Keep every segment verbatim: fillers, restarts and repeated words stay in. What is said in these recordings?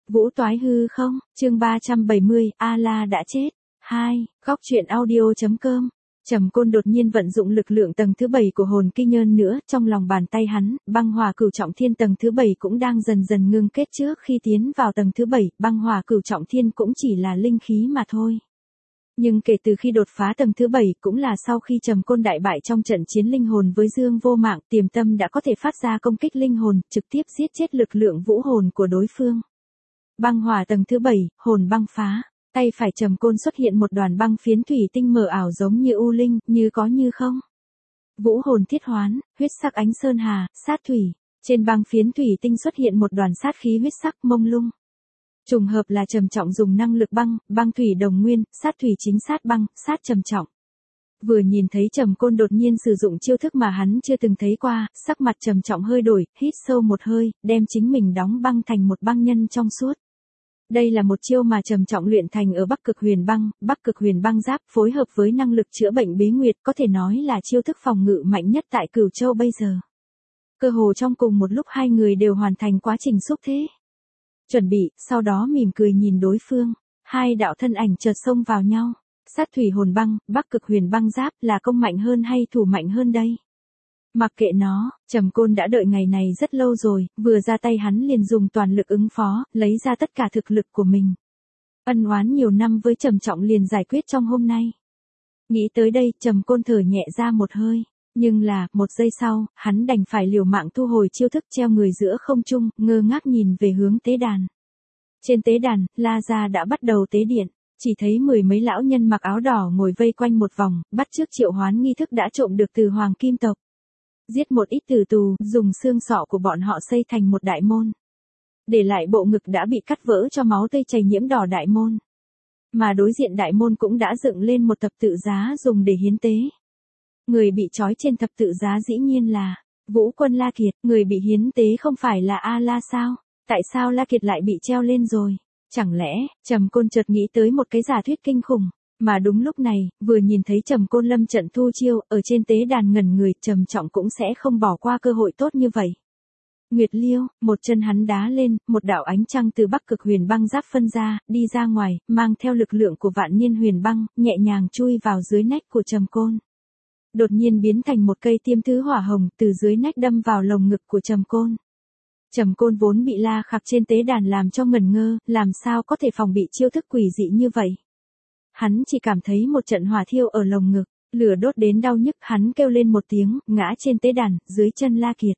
Vũ toái hư không, chương ba trăm bảy mươi, A-la đã chết. hai. Góc truyện audio.com. Trầm Côn đột nhiên vận dụng lực lượng tầng thứ bảy của hồn kinh nhơn nữa, trong lòng bàn tay hắn, băng hỏa cửu trọng thiên tầng thứ bảy cũng đang dần dần ngưng kết. Trước khi tiến vào tầng thứ bảy, băng hỏa cửu trọng thiên cũng chỉ là linh khí mà thôi. Nhưng kể từ khi đột phá tầng thứ bảy, cũng là sau khi Trầm Côn đại bại trong trận chiến linh hồn với Dương Vô Mạng, Tiềm Tâm đã có thể phát ra công kích linh hồn, trực tiếp giết chết lực lượng vũ hồn của đối phương. Băng hỏa tầng thứ bảy, hồn băng phá. Tay phải Trầm Côn xuất hiện một đoàn băng phiến thủy tinh mờ ảo giống như u linh, như có như không. Vũ hồn thiết hoán, huyết sắc ánh sơn hà, sát thủy. Trên băng phiến thủy tinh xuất hiện một đoàn sát khí huyết sắc mông lung. Trùng hợp là Trầm Trọng dùng năng lực băng, băng thủy đồng nguyên, sát thủy chính sát băng, sát Trầm Trọng. Vừa nhìn thấy Trầm Côn đột nhiên sử dụng chiêu thức mà hắn chưa từng thấy qua, sắc mặt Trầm Trọng hơi đổi, hít sâu một hơi, đem chính mình đóng băng thành một băng nhân trong suốt. Đây là một chiêu mà Trầm Trọng luyện thành ở Bắc Cực Huyền Băng, Bắc Cực Huyền Băng Giáp phối hợp với năng lực chữa bệnh bế nguyệt, có thể nói là chiêu thức phòng ngự mạnh nhất tại Cửu Châu bây giờ. Cơ hồ trong cùng một lúc hai người đều hoàn thành quá trình xúc thế. Chuẩn bị, sau đó mỉm cười nhìn đối phương, hai đạo thân ảnh chợt xông vào nhau. Sát thủy hồn băng, Bắc Cực Huyền Băng Giáp là công mạnh hơn hay thủ mạnh hơn đây? Mặc kệ nó, Trầm Côn đã đợi ngày này rất lâu rồi, vừa ra tay hắn liền dùng toàn lực ứng phó, lấy ra tất cả thực lực của mình. Ân oán nhiều năm với Trầm Trọng liền giải quyết trong hôm nay. Nghĩ tới đây, Trầm Côn thở nhẹ ra một hơi, nhưng là, một giây sau, hắn đành phải liều mạng thu hồi chiêu thức treo người giữa không trung, ngơ ngác nhìn về hướng tế đàn. Trên tế đàn, La Gia đã bắt đầu tế điện. Chỉ thấy mười mấy lão nhân mặc áo đỏ ngồi vây quanh một vòng, bắt chước triệu hoán nghi thức đã trộm được từ Hoàng Kim tộc. Giết một ít tử tù, dùng xương sọ của bọn họ xây thành một đại môn. Để lại bộ ngực đã bị cắt vỡ cho máu tươi chảy nhiễm đỏ đại môn. Mà đối diện đại môn cũng đã dựng lên một thập tự giá dùng để hiến tế. Người bị trói trên thập tự giá dĩ nhiên là Vũ Quân La Kiệt, người bị hiến tế không phải là A-la sao? Tại sao La Kiệt lại bị treo lên rồi? Chẳng lẽ, Trầm Côn chợt nghĩ tới một cái giả thuyết kinh khủng, mà đúng lúc này, vừa nhìn thấy Trầm Côn lâm trận thu chiêu, ở trên tế đàn ngẩn người, Trầm Trọng cũng sẽ không bỏ qua cơ hội tốt như vậy. Nguyệt Liêu, một chân hắn đá lên, một đạo ánh trăng từ Bắc Cực Huyền Băng Giáp phân ra, đi ra ngoài, mang theo lực lượng của vạn niên huyền băng, nhẹ nhàng chui vào dưới nách của Trầm Côn. Đột nhiên biến thành một cây tiêm thứ hỏa hồng, từ dưới nách đâm vào lồng ngực của Trầm Côn. Trầm Côn vốn bị La Khặc trên tế đàn làm cho ngẩn ngơ, làm sao có thể phòng bị chiêu thức quỷ dị như vậy. Hắn chỉ cảm thấy một trận hỏa thiêu ở lồng ngực, lửa đốt đến đau nhức, hắn kêu lên một tiếng, ngã trên tế đàn, dưới chân La Kiệt.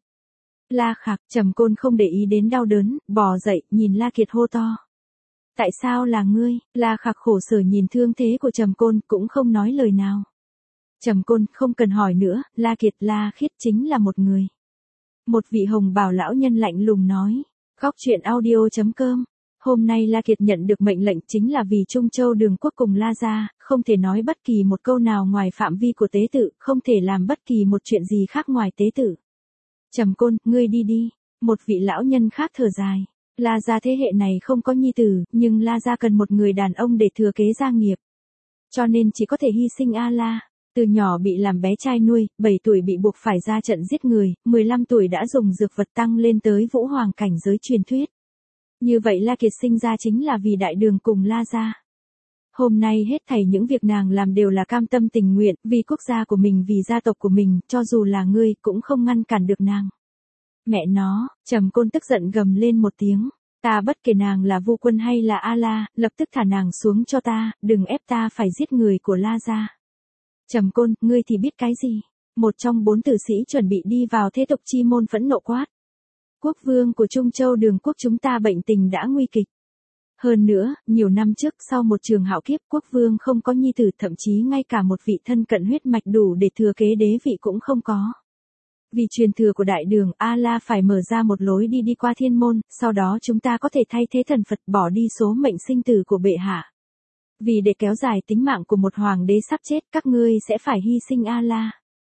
La Khặc, Trầm Côn không để ý đến đau đớn, bò dậy, nhìn La Kiệt hô to. Tại sao là ngươi? La Khặc khổ sở nhìn thương thế của Trầm Côn, cũng không nói lời nào. Trầm Côn, không cần hỏi nữa, La Kiệt, La Khiết chính là một người. Một vị hồng bào lão nhân lạnh lùng nói. Góc truyện audio.com. Hôm nay La Kiệt nhận được mệnh lệnh chính là vì Trung Châu Đường Quốc cùng La Gia, không thể nói bất kỳ một câu nào ngoài phạm vi của tế tự, không thể làm bất kỳ một chuyện gì khác ngoài tế tự. Trầm Côn, ngươi đi đi. Một vị lão nhân khác thở dài. La Gia thế hệ này không có nhi tử, nhưng La Gia cần một người đàn ông để thừa kế gia nghiệp. Cho nên chỉ có thể hy sinh A-la. Từ nhỏ bị làm bé trai nuôi, bảy tuổi bị buộc phải ra trận giết người, mười lăm tuổi đã dùng dược vật tăng lên tới vũ hoàng cảnh giới truyền thuyết. Như vậy La Kiệt sinh ra chính là vì đại đường cùng La Gia. Hôm nay hết thảy những việc nàng làm đều là cam tâm tình nguyện, vì quốc gia của mình, vì gia tộc của mình, cho dù là ngươi cũng không ngăn cản được nàng. Mẹ nó, Trầm Côn tức giận gầm lên một tiếng, ta bất kể nàng là Vu Quân hay là A-la, lập tức thả nàng xuống cho ta, đừng ép ta phải giết người của La Gia. Trầm Côn, ngươi thì biết cái gì? Một trong bốn tử sĩ chuẩn bị đi vào thế tục chi môn phẫn nộ quát. Quốc vương của Trung Châu Đường Quốc chúng ta bệnh tình đã nguy kịch. Hơn nữa, nhiều năm trước sau một trường hạo kiếp, quốc vương không có nhi tử, thậm chí ngay cả một vị thân cận huyết mạch đủ để thừa kế đế vị cũng không có. Vì truyền thừa của đại đường, A-la phải mở ra một lối đi đi qua thiên môn, sau đó chúng ta có thể thay thế thần Phật bỏ đi số mệnh sinh tử của bệ hạ. Vì để kéo dài tính mạng của một hoàng đế sắp chết, các ngươi sẽ phải hy sinh A-la.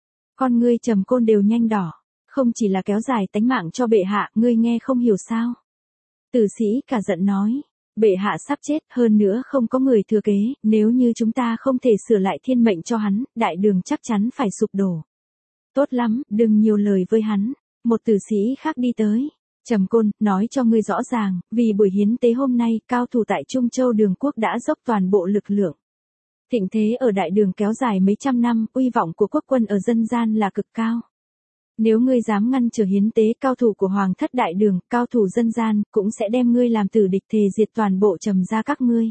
Con ngươi Trầm Côn đều nhanh đỏ. Không chỉ là kéo dài tánh mạng cho bệ hạ, ngươi nghe không hiểu sao? Tử sĩ cả giận nói. Bệ hạ sắp chết, hơn nữa không có người thừa kế, nếu như chúng ta không thể sửa lại thiên mệnh cho hắn, đại đường chắc chắn phải sụp đổ. Tốt lắm, đừng nhiều lời với hắn. Một tử sĩ khác đi tới. Trầm Côn, nói cho ngươi rõ ràng, vì buổi hiến tế hôm nay, cao thủ tại Trung Châu Đường Quốc đã dốc toàn bộ lực lượng. Thịnh thế ở đại đường kéo dài mấy trăm năm, uy vọng của quốc quân ở dân gian là cực cao. Nếu ngươi dám ngăn trở hiến tế cao thủ của Hoàng thất đại đường, cao thủ dân gian, cũng sẽ đem ngươi làm tử địch, thề diệt toàn bộ Trầm gia các ngươi.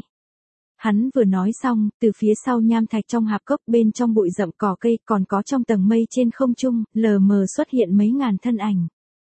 Hắn vừa nói xong, từ phía sau nham thạch trong hạp cốc bên trong bụi rậm cỏ cây còn có trong tầng mây trên không trung, lờ mờ xuất hiện mấy ngàn thân ảnh.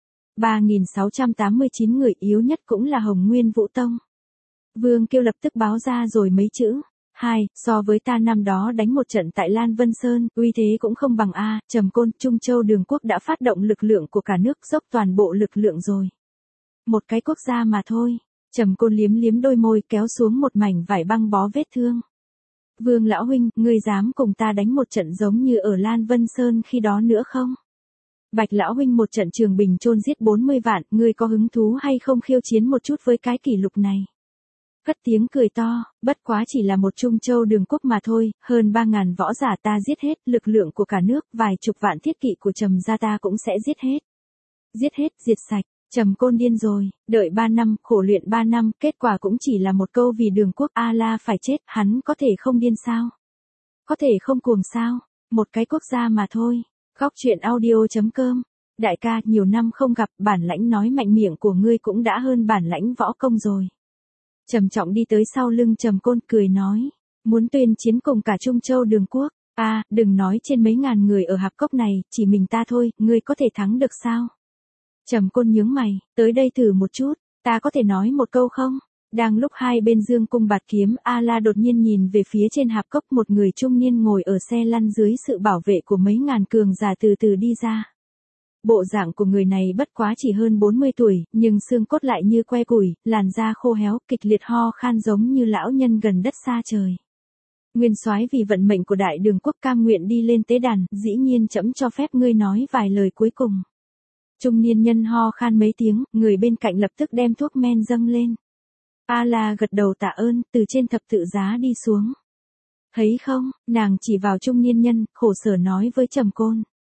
ba nghìn sáu trăm tám mươi chín người yếu nhất cũng là Hồng Nguyên Vũ Tông. Vương Kiêu lập tức báo ra rồi mấy chữ. Hai, so với ta năm đó đánh một trận tại Lan Vân Sơn, uy thế cũng không bằng A, Trầm Côn, Trung Châu Đường Quốc đã phát động lực lượng của cả nước, dốc toàn bộ lực lượng rồi. Một cái quốc gia mà thôi. Trầm Côn liếm liếm đôi môi kéo xuống một mảnh vải băng bó vết thương. Vương lão huynh, ngươi dám cùng ta đánh một trận giống như ở Lan Vân Sơn khi đó nữa không? Bạch lão huynh một trận Trường Bình chôn giết bốn mươi vạn, ngươi có hứng thú hay không khiêu chiến một chút với cái kỷ lục này? Cất tiếng cười to, bất quá chỉ là một Trung Châu Đường Quốc mà thôi, hơn ba ngàn võ giả ta giết hết, lực lượng của cả nước, vài chục vạn thiết kỵ của Trầm gia ta cũng sẽ giết hết. Giết hết, diệt sạch. Trầm Côn điên rồi, đợi ba năm, khổ luyện ba năm, kết quả cũng chỉ là một câu vì Đường Quốc A-la phải chết, hắn có thể không điên sao? Có thể không cuồng sao? Một cái quốc gia mà thôi. Góc truyện audio chấm com. Đại ca, nhiều năm không gặp, bản lãnh nói mạnh miệng của ngươi cũng đã hơn bản lãnh võ công rồi. Trầm Trọng đi tới sau lưng Trầm Côn cười nói, muốn tuyên chiến cùng cả Trung Châu Đường Quốc. A, à, đừng nói trên mấy ngàn người ở hạp cốc này, chỉ mình ta thôi, ngươi có thể thắng được sao? Trầm Côn nhướng mày, tới đây thử một chút, ta có thể nói một câu không? Đang lúc hai bên dương cung bạt kiếm, A-la đột nhiên nhìn về phía trên hạp cốc, một người trung niên ngồi ở xe lăn dưới sự bảo vệ của mấy ngàn cường giả từ từ đi ra. Bộ dạng của người này bất quá chỉ hơn bốn mươi tuổi, nhưng xương cốt lại như que củi, làn da khô héo, kịch liệt ho khan giống như lão nhân gần đất xa trời. Nguyên soái vì vận mệnh của đại đường quốc cam nguyện đi lên tế đàn, dĩ nhiên trẫm cho phép ngươi nói vài lời cuối cùng. Trung niên nhân ho khan mấy tiếng, người bên cạnh lập tức đem thuốc men dâng lên. A-la gật đầu tạ ơn, từ trên thập tự giá đi xuống. Thấy không, nàng chỉ vào trung niên nhân, khổ sở nói với Trầm Côn.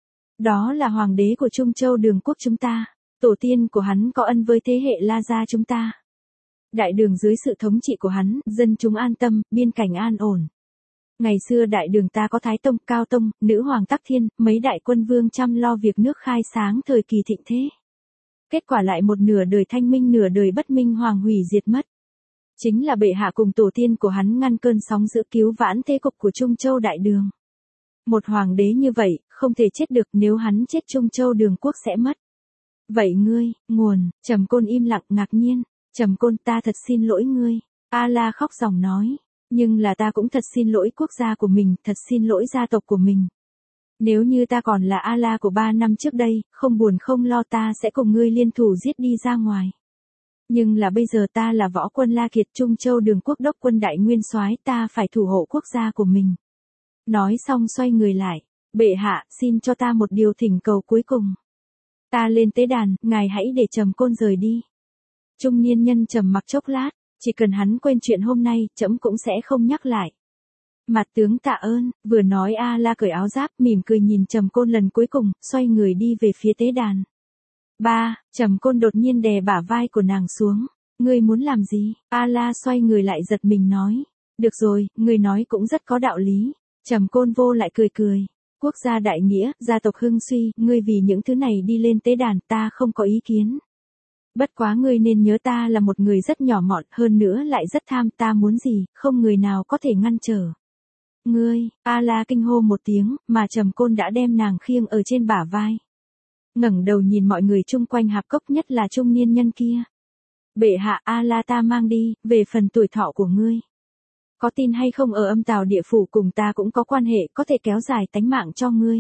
Đó là hoàng đế của Trung Châu Đường Quốc chúng ta, tổ tiên của hắn có ân với thế hệ La gia chúng ta. Đại đường dưới sự thống trị của hắn, dân chúng an tâm, biên cảnh an ổn. Ngày xưa đại đường ta có Thái Tông, Cao Tông, Nữ Hoàng Tắc Thiên, mấy đại quân vương chăm lo việc nước khai sáng thời kỳ thịnh thế. Kết quả lại một nửa đời thanh minh nửa đời bất minh hoàng hủy diệt mất. Chính là bệ hạ cùng tổ tiên của hắn ngăn cơn sóng dữ cứu vãn thế cục của Trung Châu đại đường. Một hoàng đế như vậy, không thể chết được, nếu hắn chết Trung Châu Đường Quốc sẽ mất. Vậy ngươi, nguồn, Trầm Côn im lặng ngạc nhiên, Trầm Côn ta thật xin lỗi ngươi, A-la khóc ròng nói, nhưng là ta cũng thật xin lỗi quốc gia của mình, thật xin lỗi gia tộc của mình. Nếu như ta còn là A-la của ba năm trước đây, không buồn không lo ta sẽ cùng ngươi liên thủ giết đi ra ngoài. Nhưng là bây giờ ta là võ quân La Kiệt Trung Châu Đường Quốc đốc quân đại nguyên soái, ta phải thủ hộ quốc gia của mình. Nói xong xoay người lại, bệ hạ, xin cho ta một điều thỉnh cầu cuối cùng. Ta lên tế đàn, ngài hãy để Trầm Côn rời đi. Trung niên nhân trầm mặc chốc lát, chỉ cần hắn quên chuyện hôm nay, trẫm cũng sẽ không nhắc lại. Mặt tướng tạ ơn, vừa nói A-la cởi áo giáp, mỉm cười nhìn Trầm Côn lần cuối cùng, xoay người đi về phía tế đàn. Ba, Trầm Côn đột nhiên đè bả vai của nàng xuống. Ngươi muốn làm gì? A-la xoay người lại giật mình nói. Được rồi, ngươi nói cũng rất có đạo lý. Trầm Côn vô lại cười cười. Quốc gia đại nghĩa, gia tộc hưng suy, ngươi vì những thứ này đi lên tế đàn, ta không có ý kiến. Bất quá ngươi nên nhớ ta là một người rất nhỏ mọn, hơn nữa lại rất tham, ta muốn gì, không người nào có thể ngăn trở. Ngươi, A-la kinh hô một tiếng, mà Trầm Côn đã đem nàng khiêng ở trên bả vai. Ngẩng đầu nhìn mọi người chung quanh hạp cốc, nhất là trung niên nhân kia. Bệ hạ, A-la ta mang đi, về phần tuổi thọ của ngươi. Có tin hay không ở âm tào địa phủ cùng ta cũng có quan hệ, có thể kéo dài tánh mạng cho ngươi.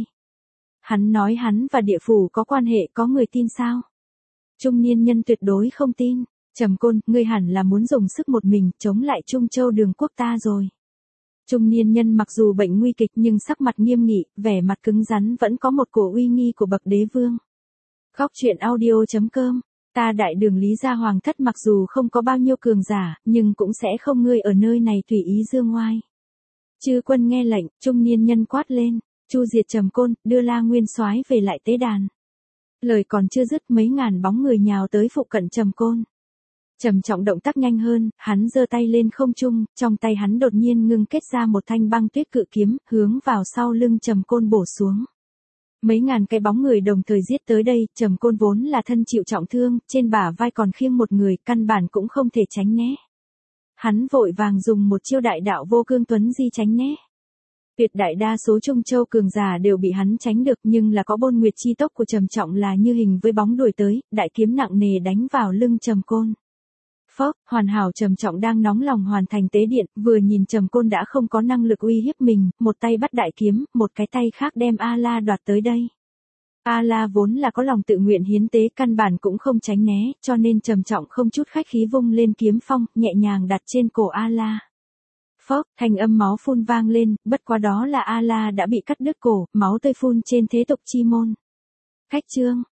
Hắn nói hắn và địa phủ có quan hệ, có người tin sao? Trung niên nhân tuyệt đối không tin. Trầm Côn, ngươi hẳn là muốn dùng sức một mình, chống lại Trung Châu Đường Quốc ta rồi. Trung niên nhân mặc dù bệnh nguy kịch nhưng sắc mặt nghiêm nghị, vẻ mặt cứng rắn vẫn có một cổ uy nghi của bậc đế vương. Góc truyện audio chấm com. Ta đại đường Lý gia hoàng thất mặc dù không có bao nhiêu cường giả, nhưng cũng sẽ không ngươi ở nơi này tùy ý dương ngoai. Chư quân nghe lệnh, trung niên nhân quát lên, chu diệt Trầm Côn, đưa La Nguyên soái về lại tế đàn. Lời còn chưa dứt mấy ngàn bóng người nhào tới phụ cận Trầm Côn. Trầm Trọng động tác nhanh hơn, hắn giơ tay lên không trung, trong tay hắn đột nhiên ngưng kết ra một thanh băng tuyết cự kiếm, hướng vào sau lưng Trầm Côn bổ xuống. Mấy ngàn cái bóng người đồng thời giết tới đây, Trầm Côn vốn là thân chịu trọng thương, trên bả vai còn khiêng một người, căn bản cũng không thể tránh né. Hắn vội vàng dùng một chiêu đại đạo vô cương tuấn di tránh né. Tuyệt đại đa số Trung Châu cường giả đều bị hắn tránh được, nhưng là có Bôn Nguyệt chi tốc của Trầm Trọng là như hình với bóng đuổi tới, đại kiếm nặng nề đánh vào lưng Trầm Côn. Phốc, hoàn hảo Trầm Trọng đang nóng lòng hoàn thành tế điện, vừa nhìn Trầm Côn đã không có năng lực uy hiếp mình, một tay bắt đại kiếm, một cái tay khác đem A-la đoạt tới đây. A-la vốn là có lòng tự nguyện hiến tế, căn bản cũng không tránh né, cho nên Trầm Trọng không chút khách khí vung lên kiếm phong, nhẹ nhàng đặt trên cổ A-la. Phốc, thanh âm máu phun vang lên, bất quá đó là A-la đã bị cắt đứt cổ, máu tươi phun trên thế tục chi môn. Khách trương,